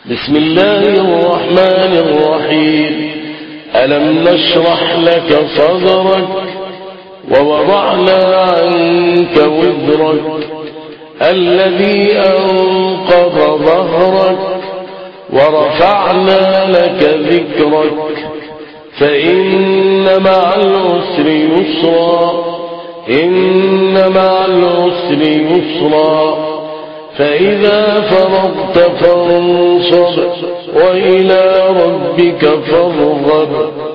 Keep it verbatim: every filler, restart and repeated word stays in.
بسم الله الرحمن الرحيم. ألم نشرح لك صدرك ووضعنا عنك وزرك الذي أنقض ظهرك ورفعنا لك ذكرك فإن مع العسر يسرا إن مع العسر يسرا فإذا فرغت فانصب وإلى ربك فارغب